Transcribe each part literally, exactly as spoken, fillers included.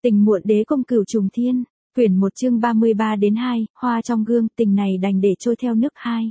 Tình muộn đế công cửu trùng thiên, quyển một chương ba mươi ba đến hai, hoa trong gương, tình này đành để trôi theo nước hai.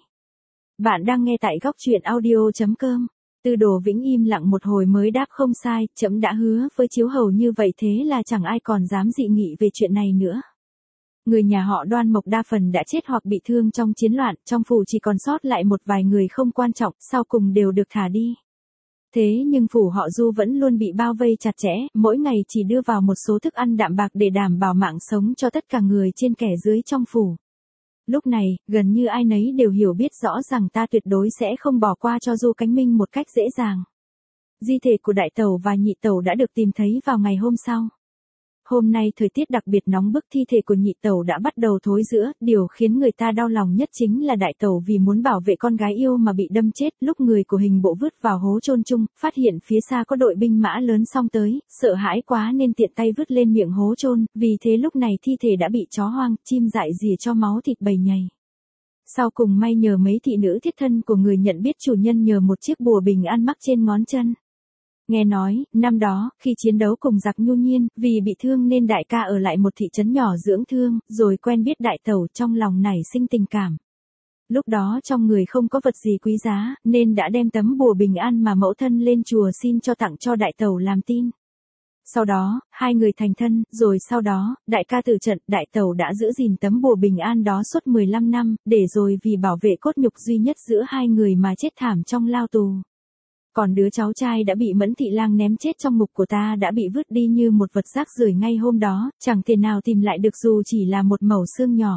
Bạn đang nghe tại góc truyện audio.com. Tư Đồ Vĩnh im lặng một hồi mới đáp không sai, trẫm đã hứa với Chiếu Hầu như vậy, thế là chẳng ai còn dám dị nghị về chuyện này nữa. Người nhà họ Đoan Mộc đa phần đã chết hoặc bị thương trong chiến loạn, trong phủ chỉ còn sót lại một vài người không quan trọng, sau cùng đều được thả đi. Thế nhưng phủ họ Du vẫn luôn bị bao vây chặt chẽ, mỗi ngày chỉ đưa vào một số thức ăn đạm bạc để đảm bảo mạng sống cho tất cả người trên kẻ dưới trong phủ. Lúc này, gần như ai nấy đều hiểu biết rõ rằng ta tuyệt đối sẽ không bỏ qua cho Du Cánh Minh một cách dễ dàng. Di thể của đại tẩu và nhị tẩu đã được tìm thấy vào ngày hôm sau. Hôm nay thời tiết đặc biệt nóng bức, thi thể của nhị tẩu đã bắt đầu thối rữa, điều khiến người ta đau lòng nhất chính là đại tẩu vì muốn bảo vệ con gái yêu mà bị đâm chết, lúc người của hình bộ vứt vào hố chôn chung, phát hiện phía xa có đội binh mã lớn xông tới, sợ hãi quá nên tiện tay vứt lên miệng hố chôn, vì thế lúc này thi thể đã bị chó hoang, chim dại rỉa cho máu thịt bầy nhầy. Sau cùng may nhờ mấy thị nữ thiết thân của người nhận biết chủ nhân nhờ một chiếc bùa bình an mắc trên ngón chân. Nghe nói, năm đó, khi chiến đấu cùng giặc Nhu Nhiên, vì bị thương nên đại ca ở lại một thị trấn nhỏ dưỡng thương, rồi quen biết đại tẩu, trong lòng nảy sinh tình cảm. Lúc đó trong người không có vật gì quý giá, nên đã đem tấm bùa bình an mà mẫu thân lên chùa xin cho tặng cho đại tẩu làm tin. Sau đó, hai người thành thân, rồi sau đó, đại ca tử trận, đại tẩu đã giữ gìn tấm bùa bình an đó suốt mười lăm năm, để rồi vì bảo vệ cốt nhục duy nhất giữa hai người mà chết thảm trong lao tù. Còn đứa cháu trai đã bị Mẫn Thị Lang ném chết trong ngục của ta đã bị vứt đi như một vật rác rưởi ngay hôm đó, chẳng thể nào tìm lại được dù chỉ là một mẩu xương nhỏ.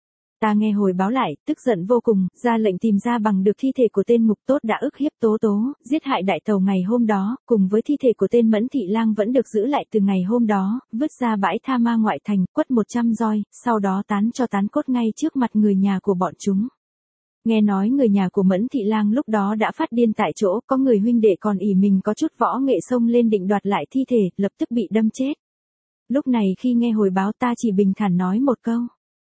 Ta nghe hồi báo lại, tức giận vô cùng, ra lệnh tìm ra bằng được thi thể của tên Ngục Tốt đã ức hiếp Tố Tố, giết hại đại tẩu ngày hôm đó, cùng với thi thể của tên Mẫn Thị Lang vẫn được giữ lại từ ngày hôm đó, vứt ra bãi tha ma ngoại thành, quất một trăm roi, sau đó tán cho tán cốt ngay trước mặt người nhà của bọn chúng. Nghe nói người nhà của Mẫn Thị Lang lúc đó đã phát điên tại chỗ, có người huynh đệ còn ỷ mình có chút võ nghệ xông lên định đoạt lại thi thể, lập tức bị đâm chết. Lúc này khi nghe hồi báo ta chỉ bình thản nói một câu.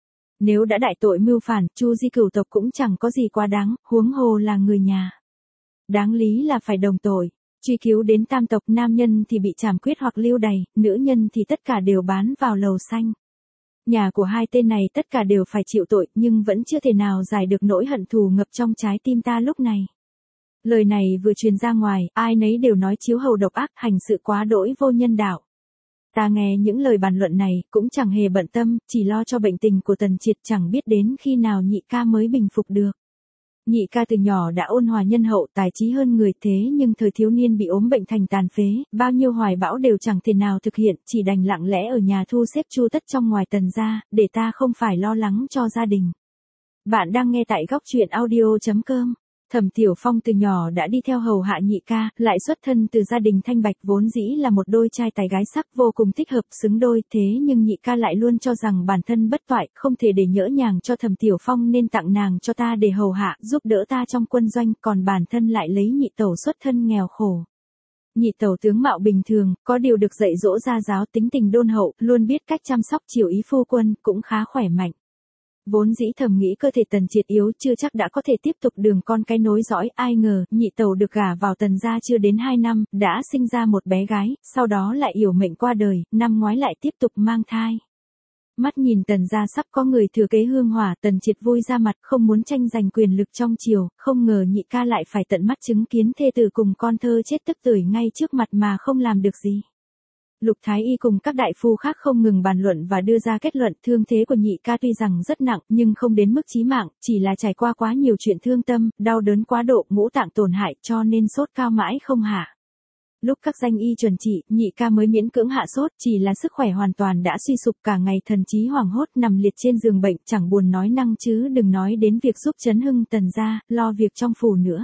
Nếu đã đại tội mưu phản, Chu di cửu tộc cũng chẳng có gì quá đáng, huống hồ là người nhà. Đáng lý là phải đồng tội, truy cứu đến tam tộc, nam nhân thì bị trảm quyết hoặc lưu đày, nữ nhân thì tất cả đều bán vào lầu xanh. Nhà của hai tên này tất cả đều phải chịu tội, nhưng vẫn chưa thể nào giải được nỗi hận thù ngập trong trái tim ta lúc này. Lời này vừa truyền ra ngoài, ai nấy đều nói Chiếu Hầu độc ác, hành sự quá đỗi vô nhân đạo. Ta nghe những lời bàn luận này, cũng chẳng hề bận tâm, chỉ lo cho bệnh tình của Tần Triệt, chẳng biết đến khi nào nhị ca mới bình phục được. Nhị ca từ nhỏ đã ôn hòa nhân hậu, tài trí hơn người, thế nhưng thời thiếu niên bị ốm bệnh thành tàn phế, bao nhiêu hoài bão đều chẳng thể nào thực hiện, chỉ đành lặng lẽ ở nhà thu xếp chu tất trong ngoài Tần gia, để ta không phải lo lắng cho gia đình. Bạn đang nghe tại góc truyện audio.com. Thẩm Tiểu Phong từ nhỏ đã đi theo hầu hạ nhị ca, lại xuất thân từ gia đình thanh bạch, vốn dĩ là một đôi trai tài gái sắc vô cùng thích hợp xứng đôi, thế nhưng nhị ca lại luôn cho rằng bản thân bất toại, không thể để nhỡ nhàng cho Thẩm Tiểu Phong nên tặng nàng cho ta để hầu hạ, giúp đỡ ta trong quân doanh, còn bản thân lại lấy nhị tẩu xuất thân nghèo khổ. Nhị tẩu tướng mạo bình thường, có điều được dạy dỗ gia giáo, tính tình đôn hậu, luôn biết cách chăm sóc chiều ý phu quân, cũng khá khỏe mạnh. Vốn dĩ thầm nghĩ cơ thể Tần Triệt yếu chưa chắc đã có thể tiếp tục đường con cái nối dõi, ai ngờ, nhị tẩu được gả vào Tần gia chưa đến hai năm, đã sinh ra một bé gái, sau đó lại yểu mệnh qua đời, năm ngoái lại tiếp tục mang thai. Mắt nhìn Tần gia sắp có người thừa kế hương hỏa, Tần Triệt vui ra mặt, không muốn tranh giành quyền lực trong triều, không ngờ nhị ca lại phải tận mắt chứng kiến thê tử cùng con thơ chết tức tưởi ngay trước mặt mà không làm được gì. Lục Thái Y cùng các đại phu khác không ngừng bàn luận và đưa ra kết luận, thương thế của nhị ca tuy rằng rất nặng, nhưng không đến mức chí mạng, chỉ là trải qua quá nhiều chuyện thương tâm, đau đớn quá độ, ngũ tạng tổn hại, cho nên sốt cao mãi không hạ. Lúc các danh y chuẩn trị, nhị ca mới miễn cưỡng hạ sốt, chỉ là sức khỏe hoàn toàn đã suy sụp, cả ngày thần trí hoảng hốt, nằm liệt trên giường bệnh, chẳng buồn nói năng chứ đừng nói đến việc giúp chấn hưng Tần gia, lo việc trong phủ nữa.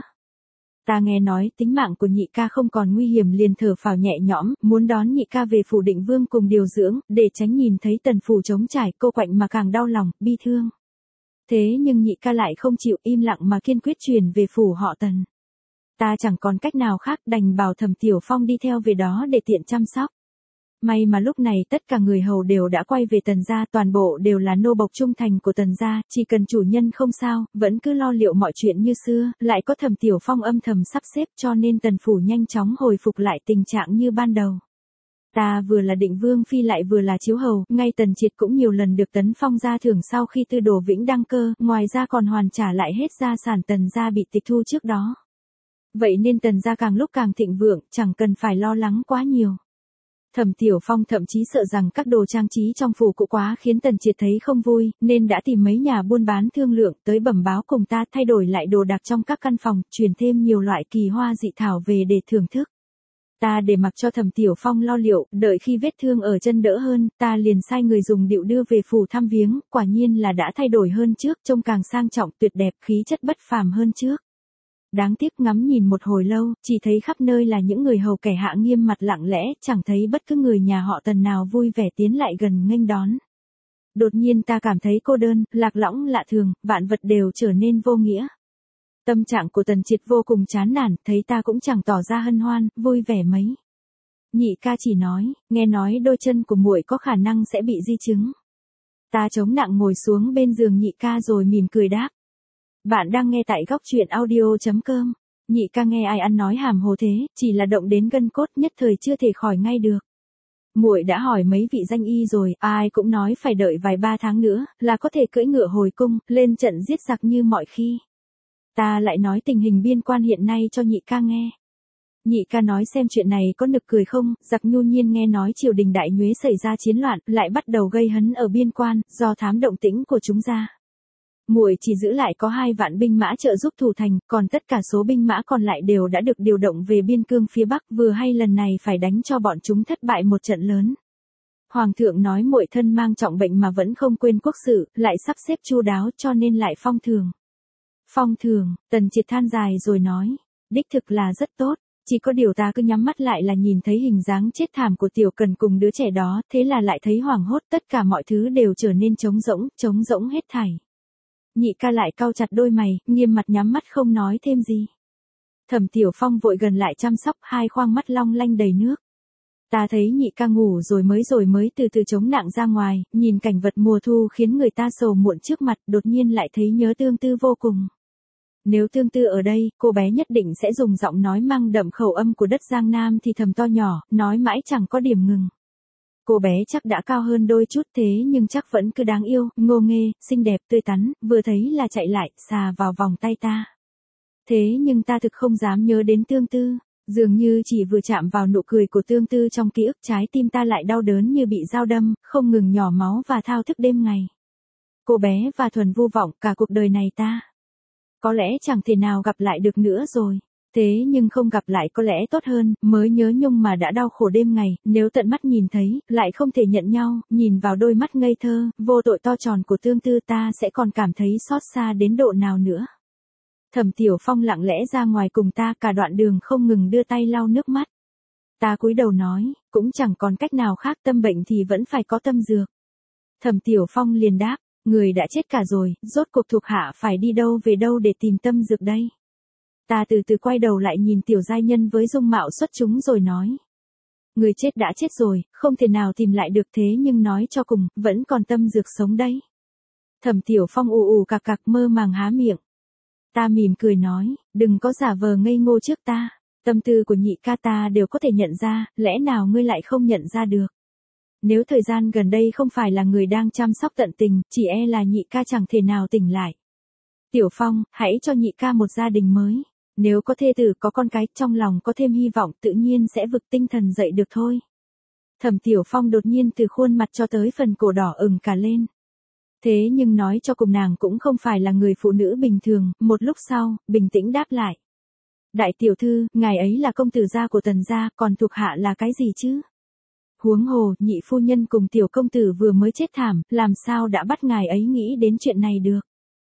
Ta nghe nói tính mạng của nhị ca không còn nguy hiểm liền thở phào nhẹ nhõm, muốn đón nhị ca về phủ Định Vương cùng điều dưỡng, để tránh nhìn thấy Tần phủ trống trải, cô quạnh mà càng đau lòng, bi thương. Thế nhưng nhị ca lại không chịu, im lặng mà kiên quyết chuyển về phủ họ Tần. Ta chẳng còn cách nào khác, đành bảo Thẩm Tiểu Phong đi theo về đó để tiện chăm sóc. May mà lúc này tất cả người hầu đều đã quay về Tần gia, toàn bộ đều là nô bộc trung thành của Tần gia, chỉ cần chủ nhân không sao, vẫn cứ lo liệu mọi chuyện như xưa, lại có Thẩm Tiểu Phong âm thầm sắp xếp, cho nên Tần phủ nhanh chóng hồi phục lại tình trạng như ban đầu. Ta vừa là định vương phi lại vừa là chiếu hầu, ngay Tần Triệt cũng nhiều lần được tấn phong gia thưởng sau khi Tư Đồ Vĩnh đăng cơ, ngoài ra còn hoàn trả lại hết gia sản Tần gia bị tịch thu trước đó. Vậy nên Tần gia càng lúc càng thịnh vượng, chẳng cần phải lo lắng quá nhiều. Thẩm Tiểu Phong thậm chí sợ rằng các đồ trang trí trong phủ cụ quá khiến Tần Triệt thấy không vui, nên đã tìm mấy nhà buôn bán thương lượng tới bẩm báo cùng ta thay đổi lại đồ đạc trong các căn phòng, truyền thêm nhiều loại kỳ hoa dị thảo về để thưởng thức. Ta để mặc cho Thẩm Tiểu Phong lo liệu, đợi khi vết thương ở chân đỡ hơn, ta liền sai người dùng điệu đưa về phủ thăm viếng, quả nhiên là đã thay đổi hơn trước, trông càng sang trọng tuyệt đẹp, khí chất bất phàm hơn trước. Đáng tiếc ngắm nhìn một hồi lâu, chỉ thấy khắp nơi là những người hầu kẻ hạ nghiêm mặt lặng lẽ, chẳng thấy bất cứ người nhà họ Tần nào vui vẻ tiến lại gần nghênh đón. Đột nhiên ta cảm thấy cô đơn, lạc lõng lạ thường, vạn vật đều trở nên vô nghĩa. Tâm trạng của Tần Triệt vô cùng chán nản, thấy ta cũng chẳng tỏ ra hân hoan, vui vẻ mấy. Nhị ca chỉ nói, nghe nói đôi chân của muội có khả năng sẽ bị di chứng. Ta chống nặng ngồi xuống bên giường nhị ca rồi mỉm cười đáp. Bạn đang nghe tại góc truyện audio chấm com. Nhị ca nghe ai ăn nói hàm hồ thế, chỉ là động đến gân cốt nhất thời chưa thể khỏi ngay được. Muội đã hỏi mấy vị danh y rồi, ai cũng nói phải đợi vài ba tháng nữa, là có thể cưỡi ngựa hồi cung, lên trận giết giặc như mọi khi. Ta lại nói tình hình biên quan hiện nay cho nhị ca nghe. Nhị ca nói xem chuyện này có nực cười không, giặc nhu nhiên nghe nói triều đình Đại Nhuế xảy ra chiến loạn, lại bắt đầu gây hấn ở biên quan, do thám động tĩnh của chúng ra. Muội chỉ giữ lại có hai vạn binh mã trợ giúp thủ thành, còn tất cả số binh mã còn lại đều đã được điều động về biên cương phía Bắc, vừa hay lần này phải đánh cho bọn chúng thất bại một trận lớn. Hoàng thượng nói muội thân mang trọng bệnh mà vẫn không quên quốc sự, lại sắp xếp chu đáo cho nên lại phong thường. Phong thường, Tần Triệt than dài rồi nói, đích thực là rất tốt, chỉ có điều ta cứ nhắm mắt lại là nhìn thấy hình dáng chết thảm của Tiểu Cần cùng đứa trẻ đó, thế là lại thấy hoảng hốt, tất cả mọi thứ đều trở nên trống rỗng, trống rỗng hết thảy. Nhị ca lại cau chặt đôi mày, nghiêm mặt nhắm mắt không nói thêm gì. Thẩm Tiểu Phong vội gần lại chăm sóc, hai khoang mắt long lanh đầy nước. Ta thấy nhị ca ngủ rồi mới rồi mới từ từ chống nặng ra ngoài, nhìn cảnh vật mùa thu khiến người ta sầu muộn trước mặt, đột nhiên lại thấy nhớ Tương Tư vô cùng. Nếu Tương Tư ở đây, cô bé nhất định sẽ dùng giọng nói mang đậm khẩu âm của đất Giang Nam thì thầm to nhỏ, nói mãi chẳng có điểm ngừng. Cô bé chắc đã cao hơn đôi chút thế nhưng chắc vẫn cứ đáng yêu, ngô nghê, xinh đẹp tươi tắn, vừa thấy là chạy lại, xà vào vòng tay ta. Thế nhưng ta thực không dám nhớ đến Tương Tư, dường như chỉ vừa chạm vào nụ cười của Tương Tư trong ký ức trái tim ta lại đau đớn như bị dao đâm, không ngừng nhỏ máu và thao thức đêm ngày. Cô bé và thuần vô vọng cả cuộc đời này ta. Có lẽ chẳng thể nào gặp lại được nữa rồi. Thế nhưng không gặp lại có lẽ tốt hơn, mới nhớ nhung mà đã đau khổ đêm ngày, nếu tận mắt nhìn thấy, lại không thể nhận nhau, nhìn vào đôi mắt ngây thơ, vô tội to tròn của Tương Tư ta sẽ còn cảm thấy xót xa đến độ nào nữa. Thẩm Tiểu Phong lặng lẽ ra ngoài cùng ta cả đoạn đường không ngừng đưa tay lau nước mắt. Ta cúi đầu nói, cũng chẳng còn cách nào khác, tâm bệnh thì vẫn phải có tâm dược. Thẩm Tiểu Phong liền đáp, người đã chết cả rồi, rốt cuộc thuộc hạ phải đi đâu về đâu để tìm tâm dược đây. Ta từ từ quay đầu lại nhìn tiểu giai nhân với dung mạo xuất chúng rồi nói. Người chết đã chết rồi, không thể nào tìm lại được thế nhưng nói cho cùng, vẫn còn tâm dược sống đấy. Thẩm Tiểu Phong ù ù cạc cạc mơ màng há miệng. Ta mỉm cười nói, đừng có giả vờ ngây ngô trước ta, tâm tư của nhị ca ta đều có thể nhận ra, lẽ nào ngươi lại không nhận ra được. Nếu thời gian gần đây không phải là người đang chăm sóc tận tình, chỉ e là nhị ca chẳng thể nào tỉnh lại. Tiểu Phong, hãy cho nhị ca một gia đình mới. Nếu có thê tử có con cái, trong lòng có thêm hy vọng tự nhiên sẽ vực tinh thần dậy được thôi. Thẩm Tiểu Phong đột nhiên từ khuôn mặt cho tới phần cổ đỏ ửng cả lên. Thế nhưng nói cho cùng nàng cũng không phải là người phụ nữ bình thường, một lúc sau, bình tĩnh đáp lại. Đại tiểu thư, ngài ấy là công tử gia của Tần gia, còn thuộc hạ là cái gì chứ? Huống hồ, nhị phu nhân cùng tiểu công tử vừa mới chết thảm, làm sao đã bắt ngài ấy nghĩ đến chuyện này được?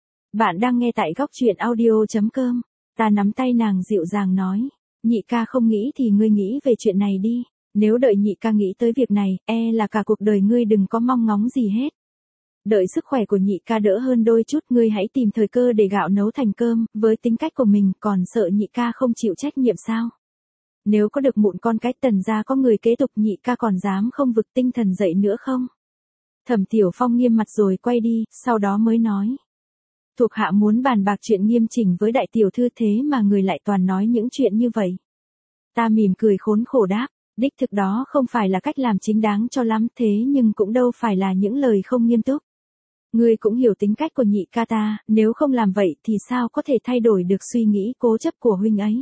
Bạn đang nghe tại góc truyện audio chấm com. Ta nắm tay nàng dịu dàng nói, nhị ca không nghĩ thì ngươi nghĩ về chuyện này đi, nếu đợi nhị ca nghĩ tới việc này, e là cả cuộc đời ngươi đừng có mong ngóng gì hết. Đợi sức khỏe của nhị ca đỡ hơn đôi chút, ngươi hãy tìm thời cơ để gạo nấu thành cơm, với tính cách của mình còn sợ nhị ca không chịu trách nhiệm sao? Nếu có được mụn con cái Tần gia có người kế tục, nhị ca còn dám không vực tinh thần dậy nữa không? Thẩm Tiểu Phong nghiêm mặt rồi quay đi, sau đó mới nói. Thuộc hạ muốn bàn bạc chuyện nghiêm chỉnh với đại tiểu thư thế mà người lại toàn nói những chuyện như vậy. Ta mỉm cười khốn khổ đáp, Đích thực đó không phải là cách làm chính đáng cho lắm, thế nhưng cũng đâu phải là những lời không nghiêm túc. Ngươi cũng hiểu tính cách của nhị ca ta, nếu không làm vậy thì sao có thể thay đổi được suy nghĩ cố chấp của huynh ấy.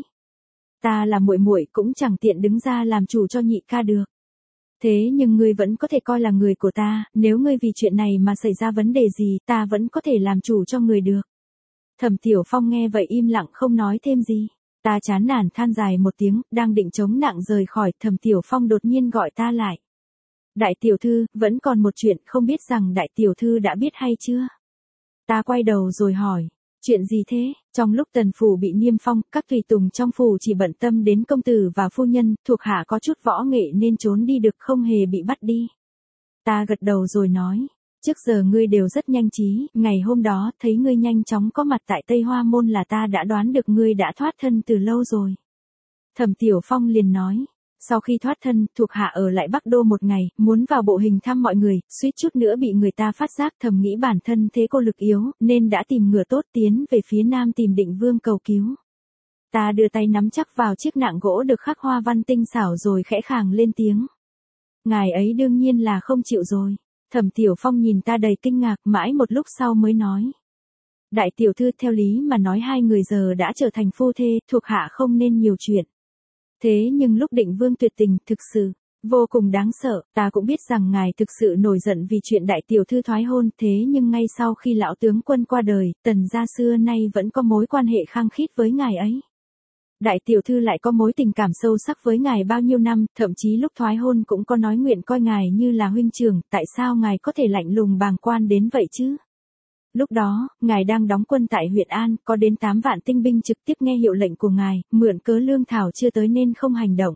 Ta là muội muội cũng chẳng tiện đứng ra làm chủ cho nhị ca được. Thế nhưng ngươi vẫn có thể coi là người của ta, nếu ngươi vì chuyện này mà xảy ra vấn đề gì, ta vẫn có thể làm chủ cho người được. Thẩm Tiểu Phong nghe vậy im lặng không nói thêm gì. Ta chán nản than dài một tiếng, đang định chống nặng rời khỏi, Thẩm Tiểu Phong đột nhiên gọi ta lại. Đại tiểu thư, vẫn còn một chuyện, không biết rằng đại tiểu thư đã biết hay chưa? Ta quay đầu rồi hỏi, chuyện gì thế? Trong lúc tần phủ bị niêm phong, các tùy tùng trong phủ chỉ bận tâm đến công tử và phu nhân, thuộc hạ có chút võ nghệ nên trốn đi được, không hề bị bắt đi. Ta gật đầu rồi nói, trước giờ ngươi đều rất nhanh trí, ngày hôm đó thấy ngươi nhanh chóng có mặt tại Tây Hoa Môn là ta đã đoán được ngươi đã thoát thân từ lâu rồi. Thẩm Tiểu Phong liền nói, sau khi thoát thân, thuộc hạ ở lại Bắc Đô một ngày, muốn vào bộ hình thăm mọi người, suýt chút nữa bị người ta phát giác, thầm nghĩ bản thân thế cô lực yếu, nên đã tìm ngựa tốt tiến về phía nam tìm Định Vương cầu cứu. Ta đưa tay nắm chắc vào chiếc nạng gỗ được khắc hoa văn tinh xảo rồi khẽ khàng lên tiếng. Ngài ấy đương nhiên là không chịu rồi. Thẩm Tiểu Phong nhìn ta đầy kinh ngạc, mãi một lúc sau mới nói. Đại tiểu thư, theo lý mà nói hai người giờ đã trở thành phu thê, thuộc hạ không nên nhiều chuyện. Thế nhưng lúc Định Vương tuyệt tình, thực sự, vô cùng đáng sợ, ta cũng biết rằng ngài thực sự nổi giận vì chuyện đại tiểu thư thoái hôn, thế nhưng ngay sau khi lão tướng quân qua đời, Tần gia xưa nay vẫn có mối quan hệ khăng khít với ngài ấy. Đại tiểu thư lại có mối tình cảm sâu sắc với ngài bao nhiêu năm, thậm chí lúc thoái hôn cũng có nói nguyện coi ngài như là huynh trưởng, tại sao ngài có thể lạnh lùng bàng quan đến vậy chứ? Lúc đó, ngài đang đóng quân tại huyện An, có đến tám vạn tinh binh trực tiếp nghe hiệu lệnh của ngài, mượn cớ lương thảo chưa tới nên không hành động.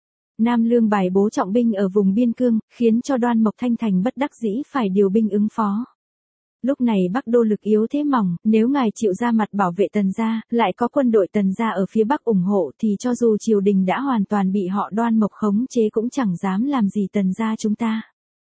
Nam Lương bài bố trọng binh ở vùng biên cương, khiến cho Đoan Mộc Thanh Thành bất đắc dĩ phải điều binh ứng phó. Lúc này Bắc Đô lực yếu thế mỏng, nếu ngài chịu ra mặt bảo vệ Tần gia, lại có quân đội Tần gia ở phía Bắc ủng hộ thì cho dù triều đình đã hoàn toàn bị họ Đoan Mộc khống chế cũng chẳng dám làm gì Tần gia chúng ta.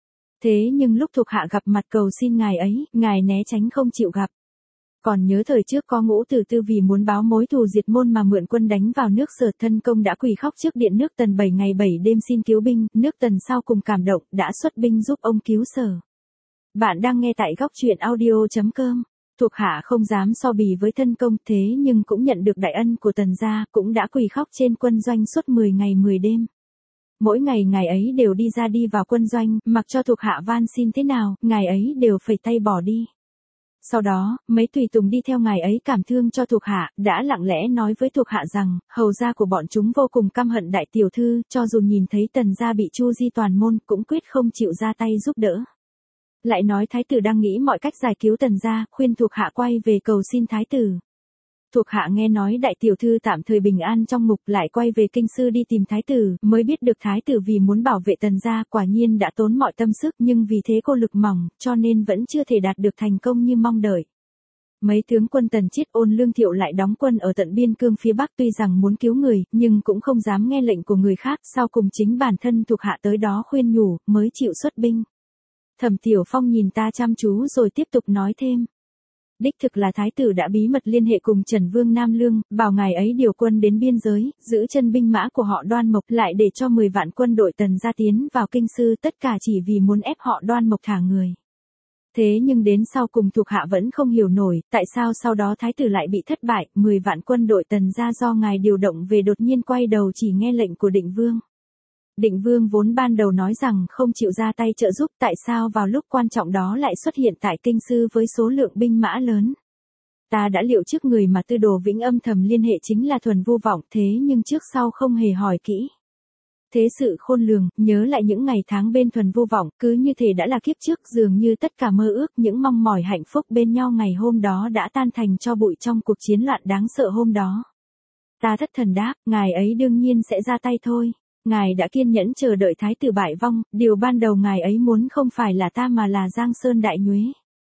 Thế nhưng lúc thuộc hạ gặp mặt cầu xin ngài ấy, ngài né tránh không chịu gặp. Còn nhớ thời trước có Ngũ Tử Tư vì muốn báo mối thù diệt môn mà mượn quân đánh vào nước Sở, thân công đã quỳ khóc trước điện nước Tần bảy ngày bảy đêm xin cứu binh, nước Tần sau cùng cảm động, đã xuất binh giúp ông cứu Sở. Bạn đang nghe tại góc truyện audio chấm com. Thuộc hạ không dám so bì với thân công, thế nhưng cũng nhận được đại ân của Tần gia, cũng đã quỳ khóc trên quân doanh suốt mười ngày mười đêm. Mỗi ngày ngài ấy đều đi ra đi vào quân doanh, mặc cho thuộc hạ van xin thế nào, ngài ấy đều phẩy tay bỏ đi. Sau đó, mấy tùy tùng đi theo ngài ấy cảm thương cho thuộc hạ, đã lặng lẽ nói với thuộc hạ rằng, hầu gia của bọn chúng vô cùng căm hận đại tiểu thư, cho dù nhìn thấy Tần gia bị chu di toàn môn, cũng quyết không chịu ra tay giúp đỡ. Lại nói thái tử đang nghĩ mọi cách giải cứu Tần gia, khuyên thuộc hạ quay về cầu xin thái tử. Thuộc hạ nghe nói đại tiểu thư tạm thời bình an trong ngục, lại quay về kinh sư đi tìm thái tử, mới biết được thái tử vì muốn bảo vệ Tần gia quả nhiên đã tốn mọi tâm sức, nhưng vì thế cô lực mỏng, cho nên vẫn chưa thể đạt được thành công như mong đợi. Mấy tướng quân Tần Chiết, Ôn Lương Thiệu lại đóng quân ở tận biên cương phía Bắc, tuy rằng muốn cứu người, nhưng cũng không dám nghe lệnh của người khác, sau cùng chính bản thân thuộc hạ tới đó khuyên nhủ, mới chịu xuất binh. Thẩm Tiểu Phong nhìn ta chăm chú rồi tiếp tục nói thêm. Đích thực là thái tử đã bí mật liên hệ cùng Trần Vương Nam Lương, bảo ngài ấy điều quân đến biên giới, giữ chân binh mã của họ Đoan Mộc, lại để cho mười vạn quân đội Tần gia tiến vào kinh sư, tất cả chỉ vì muốn ép họ Đoan Mộc thả người. Thế nhưng đến sau cùng thuộc hạ vẫn không hiểu nổi, tại sao sau đó thái tử lại bị thất bại, mười vạn quân đội Tần gia do ngài điều động về đột nhiên quay đầu chỉ nghe lệnh của Định Vương. Định Vương vốn ban đầu nói rằng không chịu ra tay trợ giúp, tại sao vào lúc quan trọng đó lại xuất hiện tại kinh sư với số lượng binh mã lớn. Ta đã liệu trước người mà Tư Đồ Vĩnh âm thầm liên hệ chính là Thuần Vu Vọng, thế nhưng trước sau không hề hỏi kỹ. Thế sự khôn lường, nhớ lại những ngày tháng bên Thuần Vu Vọng, cứ như thể đã là kiếp trước, dường như tất cả mơ ước, những mong mỏi hạnh phúc bên nhau ngày hôm đó đã tan thành tro bụi trong cuộc chiến loạn đáng sợ hôm đó. Ta thất thần đáp, ngài ấy đương nhiên sẽ ra tay thôi. Ngài đã kiên nhẫn chờ đợi thái tử bại vong, điều ban đầu ngài ấy muốn không phải là ta mà là Giang Sơn Đại Nhuế.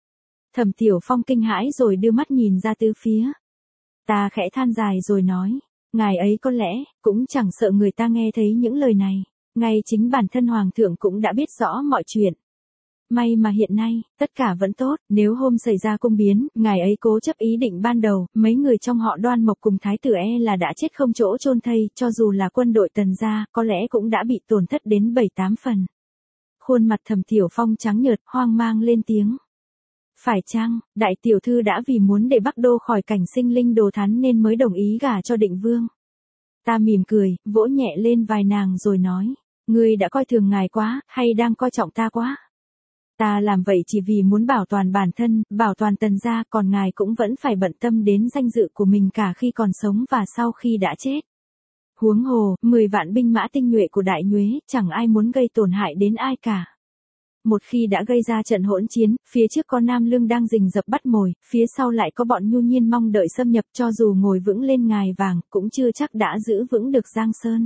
Thẩm Tiểu Phong kinh hãi rồi đưa mắt nhìn ra tứ phía. Ta khẽ than dài rồi nói, ngài ấy có lẽ, cũng chẳng sợ người ta nghe thấy những lời này, ngay chính bản thân Hoàng thượng cũng đã biết rõ mọi chuyện. may mà hiện nay, tất cả vẫn tốt, nếu hôm xảy ra cung biến, ngài ấy cố chấp ý định ban đầu, mấy người trong họ Đoan Mộc cùng thái tử e là đã chết không chỗ chôn thây, cho dù là quân đội Tần gia, có lẽ cũng đã bị tổn thất đến bảy tám phần. Khuôn mặt Thẩm Tiểu Phong trắng nhợt, hoang mang lên tiếng. Phải chăng, đại tiểu thư đã vì muốn để Bắc Đô khỏi cảnh sinh linh đồ thán nên mới đồng ý gả cho Định Vương? Ta mỉm cười, vỗ nhẹ lên vai nàng rồi nói, ngươi đã coi thường ngài quá, hay đang coi trọng ta quá? Ta làm vậy chỉ vì muốn bảo toàn bản thân, bảo toàn Tần gia, còn ngài cũng vẫn phải bận tâm đến danh dự của mình cả khi còn sống và sau khi đã chết. Huống hồ, mười vạn binh mã tinh nhuệ của Đại Nhuế, chẳng ai muốn gây tổn hại đến ai cả. Một khi đã gây ra trận hỗn chiến, phía trước có Nam Lương đang rình rập bắt mồi, phía sau lại có bọn nhu nhiên mong đợi xâm nhập, cho dù ngồi vững lên ngài vàng, cũng chưa chắc đã giữ vững được Giang Sơn.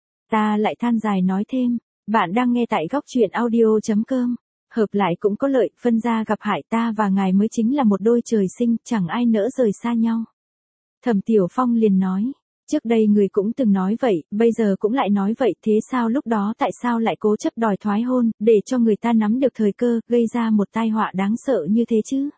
Ta lại than dài nói thêm, bạn đang nghe tại góc truyện audio chấm com. Hợp lại cũng có lợi, phân ra gặp hại, ta và ngài mới chính là một đôi trời sinh, chẳng ai nỡ rời xa nhau. Thẩm Tiểu Phong liền nói, trước đây người cũng từng nói vậy, bây giờ cũng lại nói vậy, thế sao lúc đó tại sao lại cố chấp đòi thoái hôn, để cho người ta nắm được thời cơ, gây ra một tai họa đáng sợ như thế chứ?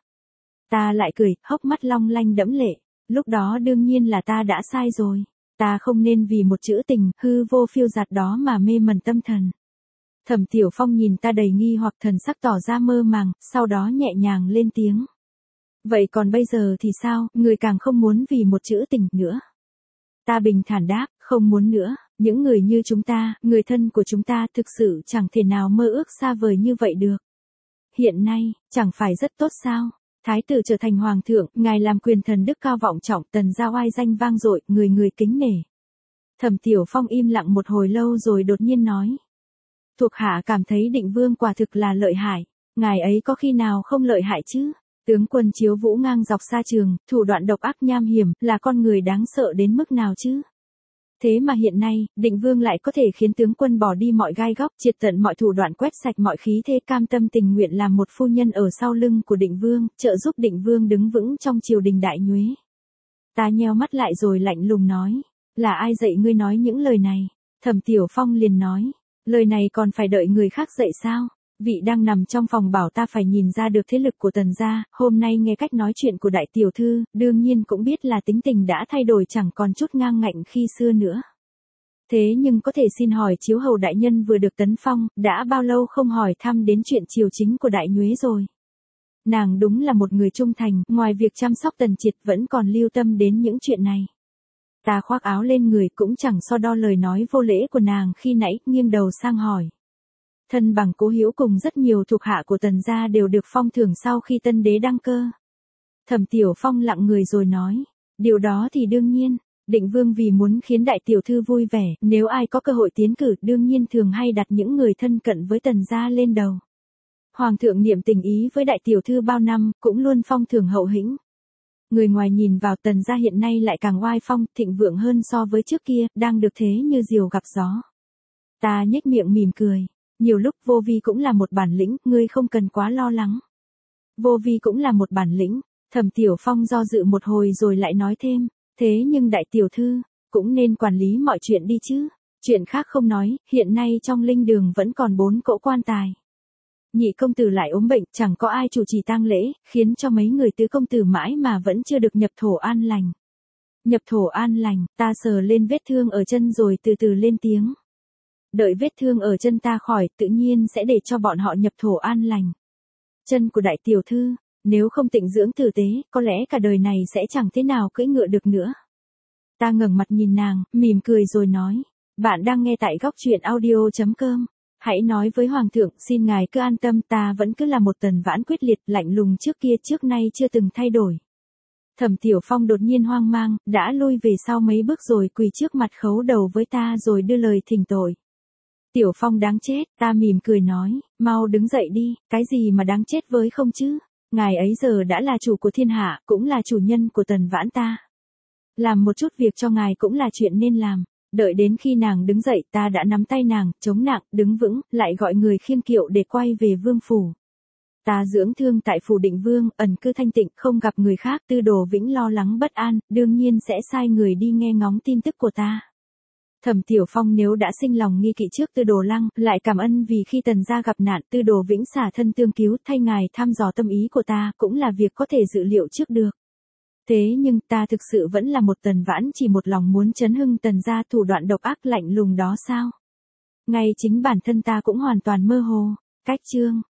Ta lại cười, hốc mắt long lanh đẫm lệ, lúc đó đương nhiên là ta đã sai rồi, ta không nên vì một chữ tình, hư vô phiêu dạt đó mà mê mẩn tâm thần. Thẩm Tiểu Phong nhìn ta đầy nghi hoặc, thần sắc tỏ ra mơ màng, sau đó nhẹ nhàng lên tiếng. Vậy còn bây giờ thì sao, người càng không muốn vì một chữ tình nữa? Ta bình thản đáp, không muốn nữa, những người như chúng ta, người thân của chúng ta thực sự chẳng thể nào mơ ước xa vời như vậy được. Hiện nay, chẳng phải rất tốt sao? Thái tử trở thành hoàng thượng, ngài làm quyền thần đức cao vọng trọng, Tần gia oai danh vang dội, người người kính nể. Thẩm Tiểu Phong im lặng một hồi lâu rồi đột nhiên nói. Thuộc hạ cảm thấy Định Vương quả thực là lợi hại, ngài ấy có khi nào không lợi hại chứ? Tướng quân Chiếu Vũ ngang dọc xa trường, thủ đoạn độc ác nham hiểm, là con người đáng sợ đến mức nào chứ? Thế mà hiện nay, Định Vương lại có thể khiến tướng quân bỏ đi mọi gai góc, triệt tận mọi thủ đoạn, quét sạch mọi khí thế, cam tâm tình nguyện làm một phu nhân ở sau lưng của Định Vương, trợ giúp Định Vương đứng vững trong triều đình Đại Nhuế. Ta nheo mắt lại rồi lạnh lùng nói, là ai dạy ngươi nói những lời này? Thẩm Tiểu Phong liền nói, lời này còn phải đợi người khác dạy sao? Vị đang nằm trong phòng bảo ta phải nhìn ra được thế lực của Tần gia, hôm nay nghe cách nói chuyện của đại tiểu thư, đương nhiên cũng biết là tính tình đã thay đổi chẳng còn chút ngang ngạnh khi xưa nữa. Thế nhưng có thể xin hỏi Chiếu hầu đại nhân vừa được tấn phong, đã bao lâu không hỏi thăm đến chuyện triều chính của Đại Nhuế rồi? Nàng đúng là một người trung thành, ngoài việc chăm sóc Tần Triệt vẫn còn lưu tâm đến những chuyện này. Ta khoác áo lên người cũng chẳng so đo lời nói vô lễ của nàng khi nãy, nghiêng đầu sang hỏi. Thân bằng Cố Hiếu cùng rất nhiều thuộc hạ của Tần gia đều được phong thưởng sau khi tân đế đăng cơ. Thẩm Tiểu Phong lặng người rồi nói, điều đó thì đương nhiên, Định Vương vì muốn khiến đại tiểu thư vui vẻ, nếu ai có cơ hội tiến cử đương nhiên thường hay đặt những người thân cận với Tần gia lên đầu. Hoàng thượng niệm tình ý với đại tiểu thư bao năm, cũng luôn phong thưởng hậu hĩnh. Người ngoài nhìn vào Tần gia hiện nay lại càng oai phong, thịnh vượng hơn so với trước kia, đang được thế như diều gặp gió. Ta nhếch miệng mỉm cười. Nhiều lúc Vô Vi cũng là một bản lĩnh, ngươi không cần quá lo lắng. Vô Vi cũng là một bản lĩnh. Thẩm Tiểu Phong do dự một hồi rồi lại nói thêm, thế nhưng đại tiểu thư, cũng nên quản lý mọi chuyện đi chứ. Chuyện khác không nói, hiện nay trong linh đường vẫn còn bốn cỗ quan tài. Nhị công tử lại ốm bệnh, chẳng có ai chủ trì tang lễ, khiến cho mấy người tứ công tử mãi mà vẫn chưa được nhập thổ an lành. Nhập thổ an lành, ta sờ lên vết thương ở chân rồi từ từ lên tiếng. Đợi vết thương ở chân ta khỏi, tự nhiên sẽ để cho bọn họ nhập thổ an lành. Chân của đại tiểu thư, nếu không tịnh dưỡng tử tế, có lẽ cả đời này sẽ chẳng thế nào cưỡi ngựa được nữa. Ta ngẩng mặt nhìn nàng, mỉm cười rồi nói, bạn đang nghe tại góc truyện audio chấm com. Hãy nói với Hoàng thượng, xin ngài cứ an tâm, ta vẫn cứ là một Tần Vãn quyết liệt, lạnh lùng trước kia trước nay chưa từng thay đổi. Thẩm Tiểu Phong đột nhiên hoang mang, đã lui về sau mấy bước rồi quỳ trước mặt khấu đầu với ta rồi đưa lời thỉnh tội. Tiểu Phong đáng chết, ta mỉm cười nói, mau đứng dậy đi, cái gì mà đáng chết với không chứ, ngài ấy giờ đã là chủ của thiên hạ, cũng là chủ nhân của Tần Vãn ta. Làm một chút việc cho ngài cũng là chuyện nên làm. Đợi đến khi nàng đứng dậy, ta đã nắm tay nàng, chống nặng, đứng vững, lại gọi người khiêng kiệu để quay về vương phủ. Ta dưỡng thương tại phủ Định Vương, ẩn cư thanh tịnh, không gặp người khác, Tư Đồ Vĩnh lo lắng bất an, đương nhiên sẽ sai người đi nghe ngóng tin tức của ta. Thẩm Tiểu Phong nếu đã sinh lòng nghi kỵ trước Tư Đồ Lăng, lại cảm ân vì khi Tần gia gặp nạn Tư Đồ Vĩnh xả thân tương cứu thay ngài thăm dò tâm ý của ta, cũng là việc có thể dự liệu trước được. Thế nhưng ta thực sự vẫn là một Tần Vãn chỉ một lòng muốn chấn hưng Tần gia thủ đoạn độc ác lạnh lùng đó sao? Ngay chính bản thân ta cũng hoàn toàn mơ hồ. Cách chương